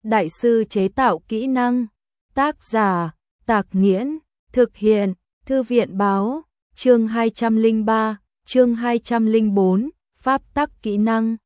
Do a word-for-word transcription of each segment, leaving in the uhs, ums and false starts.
đại sư chế tạo kỹ năng. Tác giả, Tạc Nghiễn, thực hiện, Thư viện báo, chương hai trăm lẻ ba, chương hai trăm lẻ bốn, pháp tắc kỹ năng.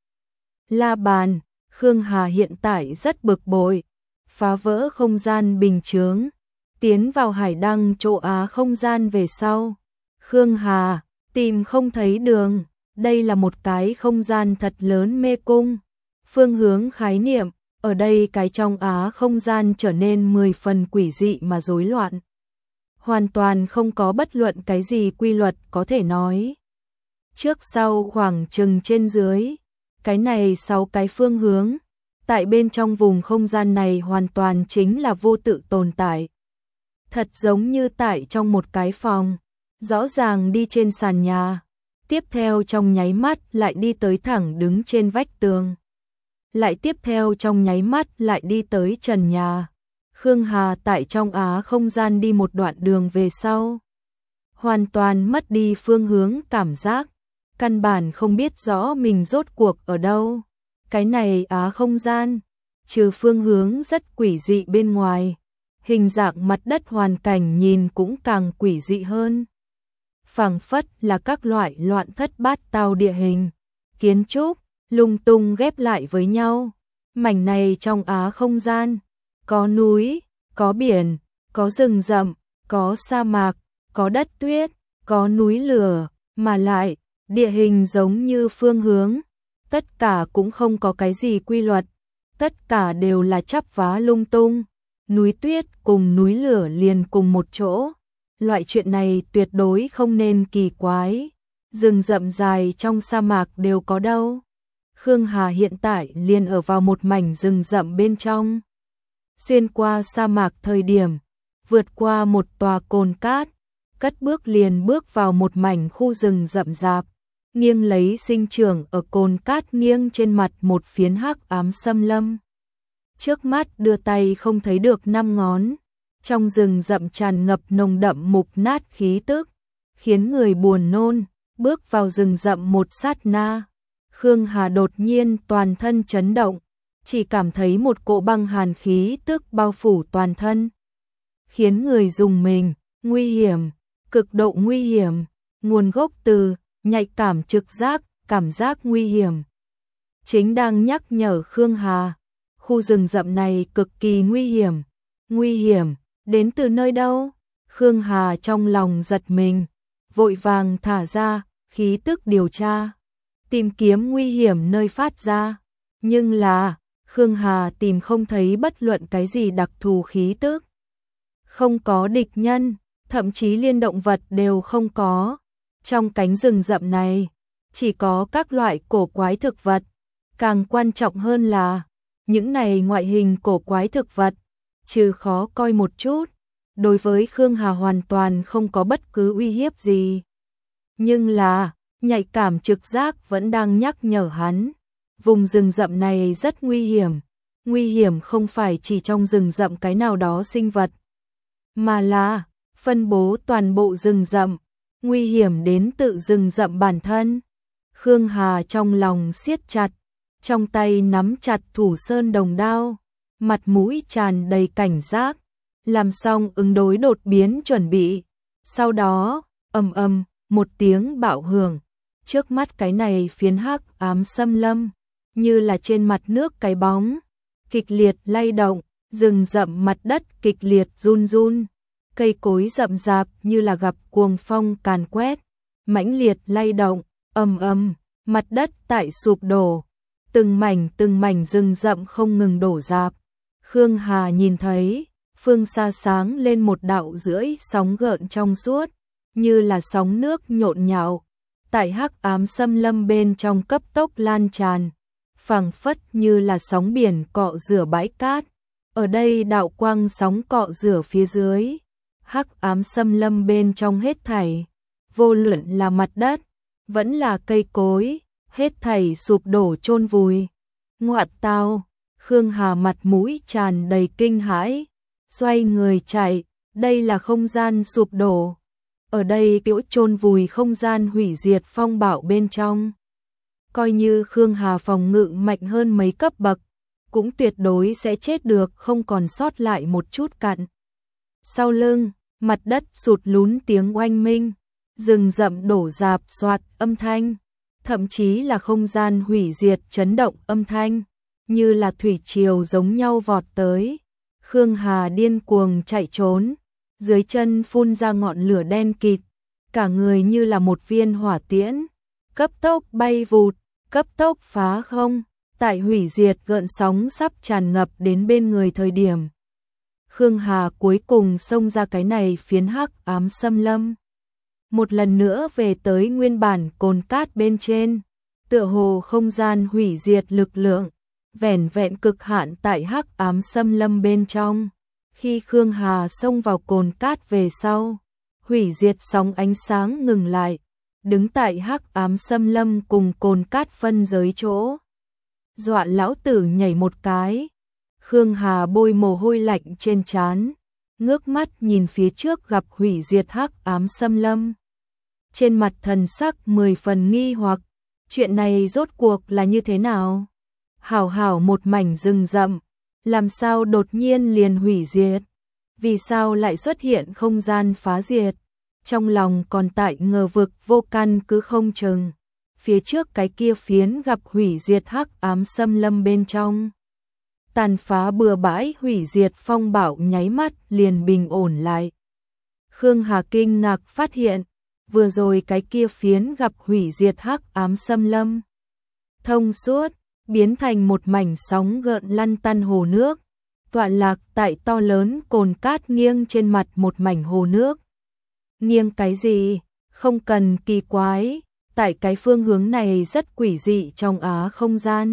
La bàn, Khương Hà hiện tại rất bực bội, phá vỡ không gian bình chướng, tiến vào hải đăng chỗ Á không gian về sau. Khương Hà, tìm không thấy đường, đây là một cái không gian thật lớn mê cung. Phương hướng khái niệm, ở đây cái trong Á không gian trở nên mười phần quỷ dị mà rối loạn. Hoàn toàn không có bất luận cái gì quy luật có thể nói. Trước sau khoảng chừng trên dưới, cái này sáu cái phương hướng, tại bên trong vùng không gian này hoàn toàn chính là vô tự tồn tại. Thật giống như tại trong một cái phòng, rõ ràng đi trên sàn nhà, tiếp theo trong nháy mắt lại đi tới thẳng đứng trên vách tường. Lại tiếp theo trong nháy mắt lại đi tới trần nhà. Khương Hà tại trong Á không gian đi một đoạn đường về sau, hoàn toàn mất đi phương hướng cảm giác, căn bản không biết rõ mình rốt cuộc ở đâu. Cái này Á không gian, trừ phương hướng rất quỷ dị bên ngoài, hình dạng mặt đất hoàn cảnh nhìn cũng càng quỷ dị hơn. Phảng phất là các loại loạn thất bát tao địa hình, kiến trúc, lung tung ghép lại với nhau. Mảnh này trong Á không gian, có núi, có biển, có rừng rậm, có sa mạc, có đất tuyết, có núi lửa, mà lại, địa hình giống như phương hướng. Tất cả cũng không có cái gì quy luật, tất cả đều là chắp vá lung tung. Núi tuyết cùng núi lửa liền cùng một chỗ. Loại chuyện này tuyệt đối không nên kỳ quái. Rừng rậm dài trong sa mạc đều có đâu. Khương Hà hiện tại liền ở vào một mảnh rừng rậm bên trong. Xuyên qua sa mạc thời điểm, vượt qua một tòa cồn cát, cất bước liền bước vào một mảnh khu rừng rậm rạp, nghiêng lấy sinh trưởng ở cồn cát nghiêng trên mặt một phiến hắc ám xâm lâm. Trước mắt đưa tay không thấy được năm ngón, trong rừng rậm tràn ngập nồng đậm mục nát khí tức, khiến người buồn nôn. Bước vào rừng rậm một sát na, Khương Hà đột nhiên toàn thân chấn động, chỉ cảm thấy một cỗ băng hàn khí tức bao phủ toàn thân, khiến người rùng mình. Nguy hiểm, cực độ nguy hiểm, nguồn gốc từ nhạy cảm trực giác, cảm giác nguy hiểm. Chính đang nhắc nhở Khương Hà, khu rừng rậm này cực kỳ nguy hiểm. Nguy hiểm, đến từ nơi đâu? Khương Hà trong lòng giật mình, vội vàng thả ra khí tức điều tra, tìm kiếm nguy hiểm nơi phát ra. Nhưng là, Khương Hà tìm không thấy bất luận cái gì đặc thù khí tức. Không có địch nhân, thậm chí liên động vật đều không có. Trong cánh rừng rậm này, chỉ có các loại cổ quái thực vật. Càng quan trọng hơn là, những này ngoại hình cổ quái thực vật, trừ khó coi một chút, đối với Khương Hà hoàn toàn không có bất cứ uy hiếp gì. Nhưng là, nhạy cảm trực giác vẫn đang nhắc nhở hắn, vùng rừng rậm này rất nguy hiểm. Nguy hiểm không phải chỉ trong rừng rậm cái nào đó sinh vật, mà là phân bố toàn bộ rừng rậm, nguy hiểm đến tự rừng rậm bản thân. Khương Hà trong lòng siết chặt, trong tay nắm chặt thủ sơn đồng đao, mặt mũi tràn đầy cảnh giác, làm xong ứng đối đột biến chuẩn bị. Sau đó, ầm ầm, một tiếng bạo hưởng, trước mắt cái này phiến hắc ám xâm lâm, như là trên mặt nước cái bóng, kịch liệt lay động, rừng rậm mặt đất kịch liệt run run, cây cối rậm rạp như là gặp cuồng phong càn quét, mãnh liệt lay động, ầm ầm, mặt đất tại sụp đổ, từng mảnh từng mảnh rừng rậm không ngừng đổ rạp. Khương Hà nhìn thấy, phương xa sáng lên một đạo rưỡi sóng gợn trong suốt, như là sóng nước nhộn nhạo, tại hắc ám xâm lâm bên trong cấp tốc lan tràn, phảng phất như là sóng biển cọ rửa bãi cát. Ở đây đạo quang sóng cọ rửa phía dưới, hắc ám xâm lâm bên trong hết thảy, vô luận là mặt đất, vẫn là cây cối, hết thảy sụp đổ chôn vùi. Ngoạn tao, Khương Hà mặt mũi tràn đầy kinh hãi, xoay người chạy, đây là không gian sụp đổ. Ở đây kiểu chôn vùi không gian hủy diệt phong bạo bên trong. Coi như Khương Hà phòng ngự mạnh hơn mấy cấp bậc, cũng tuyệt đối sẽ chết được không còn sót lại một chút cặn. Sau lưng, mặt đất sụt lún tiếng oanh minh, rừng rậm đổ rạp soạt âm thanh, thậm chí là không gian hủy diệt chấn động âm thanh, như là thủy triều giống nhau vọt tới. Khương Hà điên cuồng chạy trốn, dưới chân phun ra ngọn lửa đen kịt, cả người như là một viên hỏa tiễn, cấp tốc bay vụt, cấp tốc phá không, tại hủy diệt gợn sóng sắp tràn ngập đến bên người thời điểm. Khương Hà cuối cùng xông ra cái này phiến hắc ám xâm lâm. Một lần nữa về tới nguyên bản cồn cát bên trên, tựa hồ không gian hủy diệt lực lượng, vẻn vẹn cực hạn tại hắc ám xâm lâm bên trong. Khi Khương Hà xông vào cồn cát về sau, hủy diệt sóng ánh sáng ngừng lại, đứng tại hắc ám xâm lâm cùng cồn cát phân giới chỗ. Dọa lão tử nhảy một cái. Khương Hà bôi mồ hôi lạnh trên trán, ngước mắt nhìn phía trước gặp hủy diệt hắc ám xâm lâm. Trên mặt thần sắc mười phần nghi hoặc, chuyện này rốt cuộc là như thế nào? Hảo hảo một mảnh rừng rậm, làm sao đột nhiên liền hủy diệt? Vì sao lại xuất hiện không gian phá diệt? Trong lòng còn tại ngờ vực vô căn cứ không chừng. Phía trước cái kia phiến gặp hủy diệt hắc ám xâm lâm bên trong. Tàn phá bừa bãi hủy diệt phong bạo nháy mắt liền bình ổn lại. Khương Hà kinh ngạc phát hiện, vừa rồi cái kia phiến gặp hủy diệt hắc ám xâm lâm. Thông suốt, biến thành một mảnh sóng gợn lăn tăn hồ nước, tọa lạc tại to lớn cồn cát nghiêng trên mặt một mảnh hồ nước. Nghiêng cái gì? Không cần kỳ quái, tại cái phương hướng này rất quỷ dị trong Á không gian.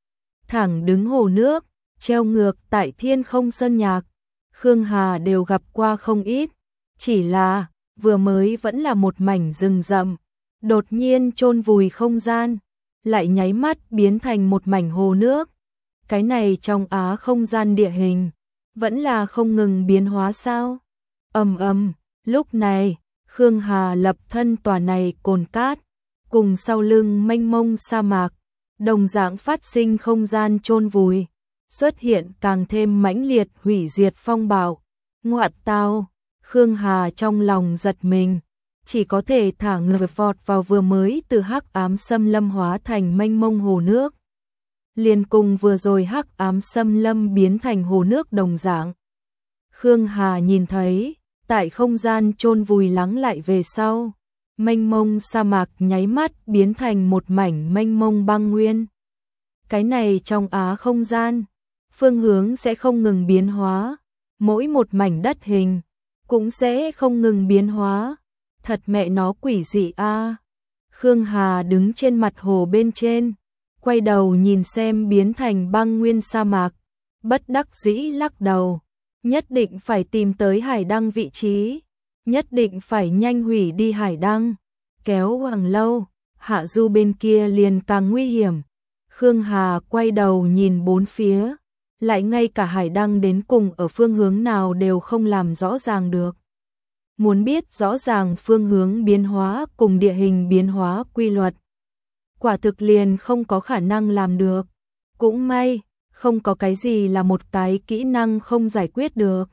Thẳng đứng hồ nước, treo ngược tại thiên không sơn nhạc, Khương Hà đều gặp qua không ít, chỉ là vừa mới vẫn là một mảnh rừng rậm, đột nhiên chôn vùi không gian, lại nháy mắt biến thành một mảnh hồ nước. Cái này trong Á không gian địa hình, vẫn là không ngừng biến hóa sao? Ầm ầm, lúc này, Khương Hà lập thân tòa này cồn cát, cùng sau lưng mênh mông sa mạc, đồng dạng phát sinh không gian chôn vùi, xuất hiện càng thêm mãnh liệt hủy diệt phong bạo. Ngoạn tao, Khương Hà trong lòng giật mình, chỉ có thể thả người vọt vào vừa mới từ hắc ám xâm lâm hóa thành mênh mông hồ nước. Liền cùng vừa rồi hắc ám xâm lâm biến thành hồ nước đồng dạng. Khương Hà nhìn thấy, tại không gian chôn vùi lắng lại về sau, mênh mông sa mạc nháy mắt biến thành một mảnh mênh mông băng nguyên. Cái này trong Á không gian, phương hướng sẽ không ngừng biến hóa, mỗi một mảnh đất hình cũng sẽ không ngừng biến hóa. Thật mẹ nó quỷ dị a. Khương Hà đứng trên mặt hồ bên trên, quay đầu nhìn xem biến thành băng nguyên sa mạc, bất đắc dĩ lắc đầu, nhất định phải tìm tới hải đăng vị trí, nhất định phải nhanh hủy đi hải đăng, kéo hoàng lâu, hạ du bên kia liền càng nguy hiểm. Khương Hà quay đầu nhìn bốn phía, lại ngay cả hải đăng đến cùng ở phương hướng nào đều không làm rõ ràng được. Muốn biết rõ ràng phương hướng biến hóa cùng địa hình biến hóa quy luật, quả thực liền không có khả năng làm được. Cũng may, không có cái gì là một cái kỹ năng không giải quyết được.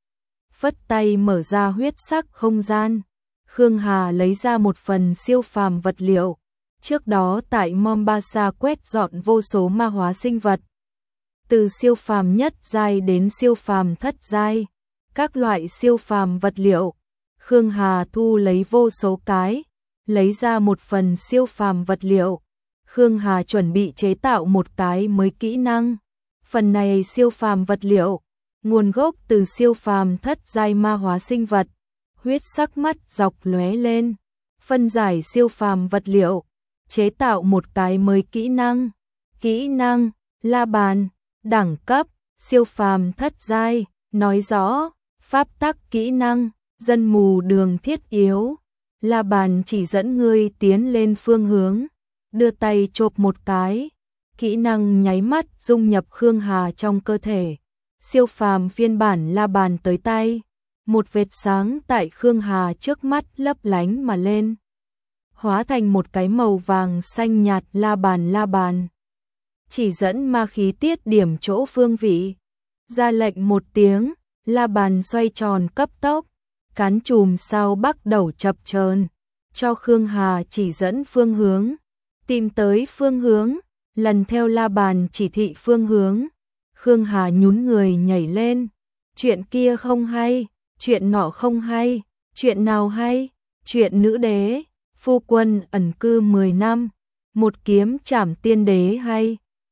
Phất tay mở ra huyết sắc không gian, Khương Hà lấy ra một phần siêu phàm vật liệu. Trước đó tại Mombasa quét dọn vô số ma hóa sinh vật, từ siêu phàm nhất giai đến siêu phàm thất giai, các loại siêu phàm vật liệu. Khương Hà thu lấy vô số cái, lấy ra một phần siêu phàm vật liệu. Khương Hà chuẩn bị chế tạo một cái mới kỹ năng. Phần này siêu phàm vật liệu, nguồn gốc từ siêu phàm thất giai ma hóa sinh vật. Huyết sắc mắt dọc lóe lên, phân giải siêu phàm vật liệu, chế tạo một cái mới kỹ năng. Kỹ năng, la bàn, đẳng cấp, siêu phàm thất giai, nói rõ, pháp tắc kỹ năng, dân mù đường thiết yếu. La bàn chỉ dẫn ngươi tiến lên phương hướng, đưa tay chộp một cái, kỹ năng nháy mắt dung nhập Khương Hà trong cơ thể. Siêu phàm phiên bản la bàn tới tay, một vệt sáng tại Khương Hà trước mắt lấp lánh mà lên, hóa thành một cái màu vàng xanh nhạt la bàn la bàn. chỉ dẫn ma khí tiết điểm chỗ phương vị. Ra lệnh một tiếng, la bàn xoay tròn cấp tốc, cán chùm sao bắt đầu chập chờn, cho Khương Hà chỉ dẫn phương hướng, tìm tới phương hướng, lần theo la bàn chỉ thị phương hướng. Khương Hà nhún người nhảy lên, chuyện kia không hay, chuyện nọ không hay, chuyện nào hay, chuyện nữ đế, phu quân ẩn cư mười năm, một kiếm trảm tiên đế hay.